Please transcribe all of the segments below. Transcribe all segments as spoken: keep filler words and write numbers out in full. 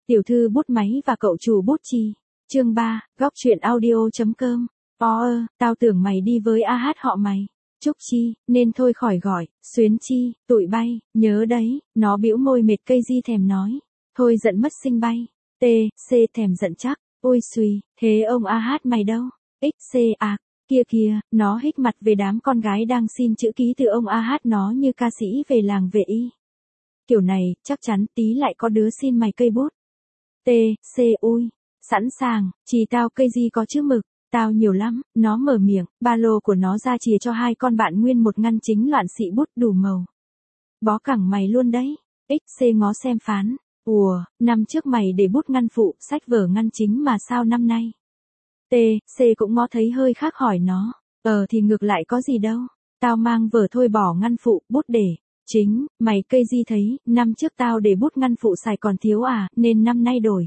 Tiểu thư bút máy và cậu chủ bút chì. Chương ba, góc truyện audio.com. Ó ơ, tao tưởng mày đi với a hát họ mày. Trúc Chi, nên thôi khỏi gọi, Xuyến Chi, tụi bay, nhớ đấy, nó bĩu môi mệt cây di thèm nói. Thôi giận mất sinh bay. T, C thèm giận chắc, ôi xùi, thế ông a hát mày đâu? X C à, kia kìa, nó hích mặt về đám con gái đang xin chữ ký từ ông a hát nó như ca sĩ về làng về y. Kiểu này, chắc chắn tí lại có đứa xin mày cây bút. T, C ui, sẵn sàng, chỉ tao cây gì có chữ mực, tao nhiều lắm, nó mở miệng, ba lô của nó ra chìa cho hai con bạn nguyên một ngăn chính loạn xị bút đủ màu. Bó cẳng mày luôn đấy, X C ngó xem phán, ùa, năm trước mày để bút ngăn phụ, sách vở ngăn chính mà sao năm nay. T, C cũng ngó thấy hơi khác hỏi nó, ờ thì ngược lại có gì đâu, tao mang vở thôi bỏ ngăn phụ, bút để. Chính, mày cây di thấy, năm trước tao để bút ngăn phụ xài còn thiếu à, nên năm nay đổi.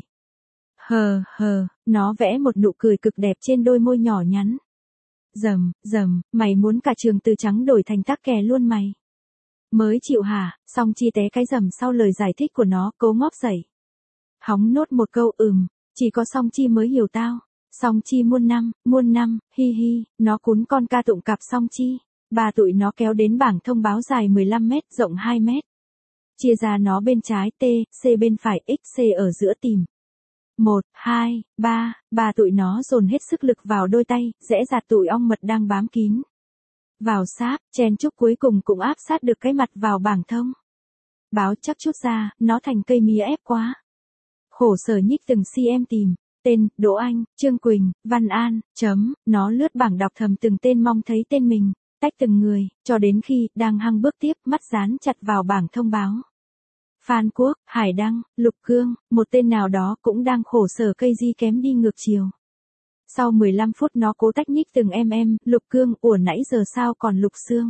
Hờ, hờ, nó vẽ một nụ cười cực đẹp trên đôi môi nhỏ nhắn. Dầm, dầm, mày muốn cả trường từ trắng đổi thành tắc kè luôn mày. Mới chịu hả, Song Chi té cái dầm sau lời giải thích của nó, cố ngóp dậy. Hóng nốt một câu ừm, chỉ có Song Chi mới hiểu tao. Song Chi muôn năm, muôn năm, hi hi, nó cún con ca tụng cặp Song Chi. Ba tụi nó kéo đến bảng thông báo dài mười lăm mét, rộng hai mét. Chia ra nó bên trái T, C bên phải X C ở giữa tìm. Một, hai, ba, ba tụi nó dồn hết sức lực vào đôi tay, rẽ rạt tụi ong mật đang bám kín. Vào sáp, chen chúc cuối cùng cũng áp sát được cái mặt vào bảng thông. Báo chắc chút ra, nó thành cây mía ép quá. Khổ sở nhích từng cm tìm. Tên, Đỗ Anh, Trương Quỳnh, Văn An, chấm, nó lướt bảng đọc thầm từng tên mong thấy tên mình. Tách từng người, cho đến khi, đang hăng bước tiếp, mắt dán chặt vào bảng thông báo. Phan Quốc, Hải Đăng, Lục Cương, một tên nào đó cũng đang khổ sở cây di kém đi ngược chiều. Sau mười lăm phút nó cố tách nhích từng em em, Lục Cương, ủa nãy giờ sao còn Lục Sương.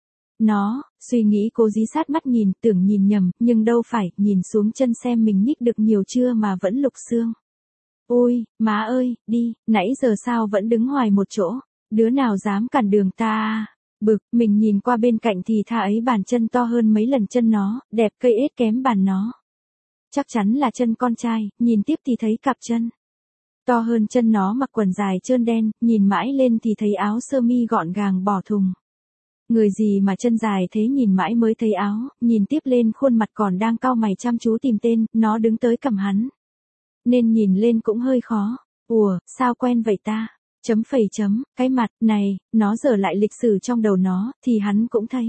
Nó, suy nghĩ cố dí sát mắt nhìn, tưởng nhìn nhầm, nhưng đâu phải, nhìn xuống chân xem mình nhích được nhiều chưa mà vẫn Lục Sương. Ôi, má ơi, đi, nãy giờ sao vẫn đứng hoài một chỗ, đứa nào dám cản đường ta à? Bực, mình nhìn qua bên cạnh thì tha ấy bàn chân to hơn mấy lần chân nó, đẹp cây ết kém bàn nó. Chắc chắn là chân con trai, nhìn tiếp thì thấy cặp chân. To hơn chân nó mặc quần dài trơn đen, nhìn mãi lên thì thấy áo sơ mi gọn gàng bỏ thùng. Người gì mà chân dài thế nhìn mãi mới thấy áo, nhìn tiếp lên khuôn mặt còn đang cau mày chăm chú tìm tên, nó đứng tới cầm hắn. Nên nhìn lên cũng hơi khó, ủa, sao quen vậy ta? Chấm phẩy chấm, cái mặt, này, nó dở lại lịch sử trong đầu nó, thì hắn cũng thấy.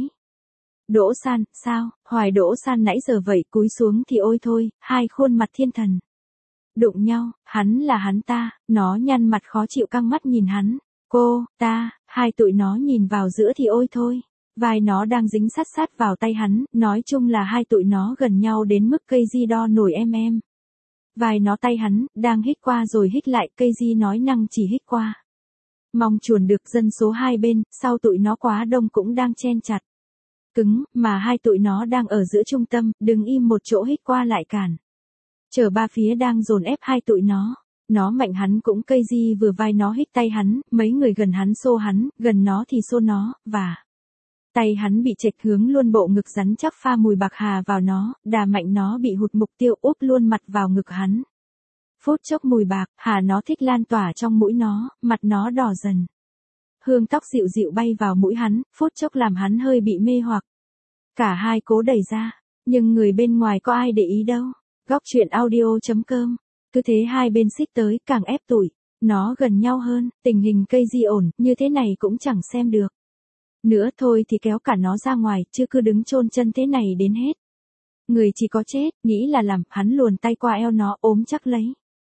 Đỗ San, sao, Hoài Đỗ San nãy giờ vậy, cúi xuống thì ôi thôi, hai khuôn mặt thiên thần. Đụng nhau, hắn là hắn ta, nó nhăn mặt khó chịu căng mắt nhìn hắn, cô, ta, hai tụi nó nhìn vào giữa thì ôi thôi. Vai nó đang dính sát sát vào tay hắn, nói chung là hai tụi nó gần nhau đến mức cây di đo nổi em em. Vai nó tay hắn, đang hít qua rồi hít lại, cây di nói năng chỉ hít qua. Mong chuồn được dân số hai bên, sau tụi nó quá đông cũng đang chen chặt. Cứng, mà hai tụi nó đang ở giữa trung tâm, đừng im một chỗ hít qua lại cản. Chở ba phía đang dồn ép hai tụi nó. Nó mạnh hắn cũng cây di vừa vai nó hít tay hắn, mấy người gần hắn xô hắn, gần nó thì xô nó, và... Tay hắn bị chệch hướng luôn bộ ngực rắn chắc pha mùi bạc hà vào nó, đà mạnh nó bị hụt mục tiêu úp luôn mặt vào ngực hắn. Phút chốc mùi bạc, hà nó thích lan tỏa trong mũi nó, mặt nó đỏ dần. Hương tóc dịu dịu bay vào mũi hắn, phút chốc làm hắn hơi bị mê hoặc. Cả hai cố đẩy ra, nhưng người bên ngoài có ai để ý đâu. Góc truyện audio.com. Cứ thế hai bên xích tới, càng ép tụi. Nó gần nhau hơn, tình hình cây di ổn, như thế này cũng chẳng xem được. Nữa thôi thì kéo cả nó ra ngoài, chứ cứ đứng chôn chân thế này đến hết. Người chỉ có chết, nghĩ là làm, hắn luồn tay qua eo nó ốm chắc lấy.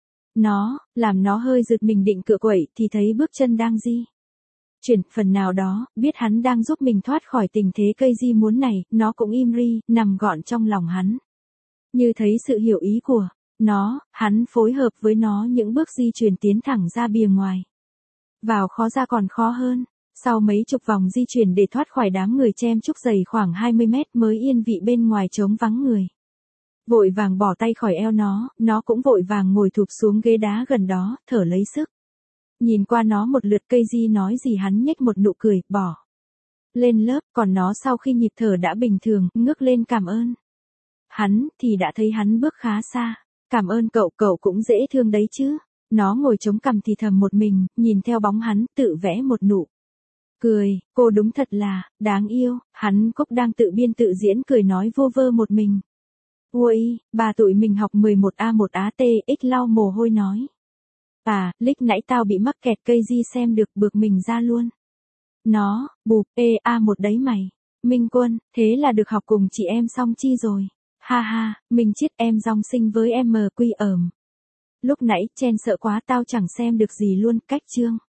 Nó, làm nó hơi giật mình định cựa quậy thì thấy bước chân đang di. Chuyển, phần nào đó, biết hắn đang giúp mình thoát khỏi tình thế cây di muốn này, nó cũng im ri, nằm gọn trong lòng hắn. Như thấy sự hiểu ý của nó, hắn phối hợp với nó những bước di chuyển tiến thẳng ra bìa ngoài. Vào khó ra còn khó hơn. Sau mấy chục vòng di chuyển để thoát khỏi đám người chen chúc dày khoảng hai mươi mét mới yên vị bên ngoài trống vắng người. Vội vàng bỏ tay khỏi eo nó, nó cũng vội vàng ngồi thụp xuống ghế đá gần đó, thở lấy sức. Nhìn qua nó một lượt cây di nói gì hắn nhếch một nụ cười, bỏ lên lớp, còn nó sau khi nhịp thở đã bình thường, ngước lên cảm ơn. Hắn, thì đã thấy hắn bước khá xa. Cảm ơn cậu, cậu cũng dễ thương đấy chứ. Nó ngồi chống cằm thì thầm một mình, nhìn theo bóng hắn, tự vẽ một nụ cười, cô đúng thật là, đáng yêu, hắn Cúc đang tự biên tự diễn cười nói vô vơ một mình. Ui, bà tụi mình học mười một A một Á T X lau mồ hôi nói. À, lích nãy tao bị mắc kẹt cây di xem được bực mình ra luôn. Nó, bụp, ê A một đấy mày. Minh Quân, thế là được học cùng chị em xong chi rồi. Ha ha, mình chết em dòng sinh với em quy ẩm. Lúc nãy chen sợ quá tao chẳng xem được gì luôn, cách chương.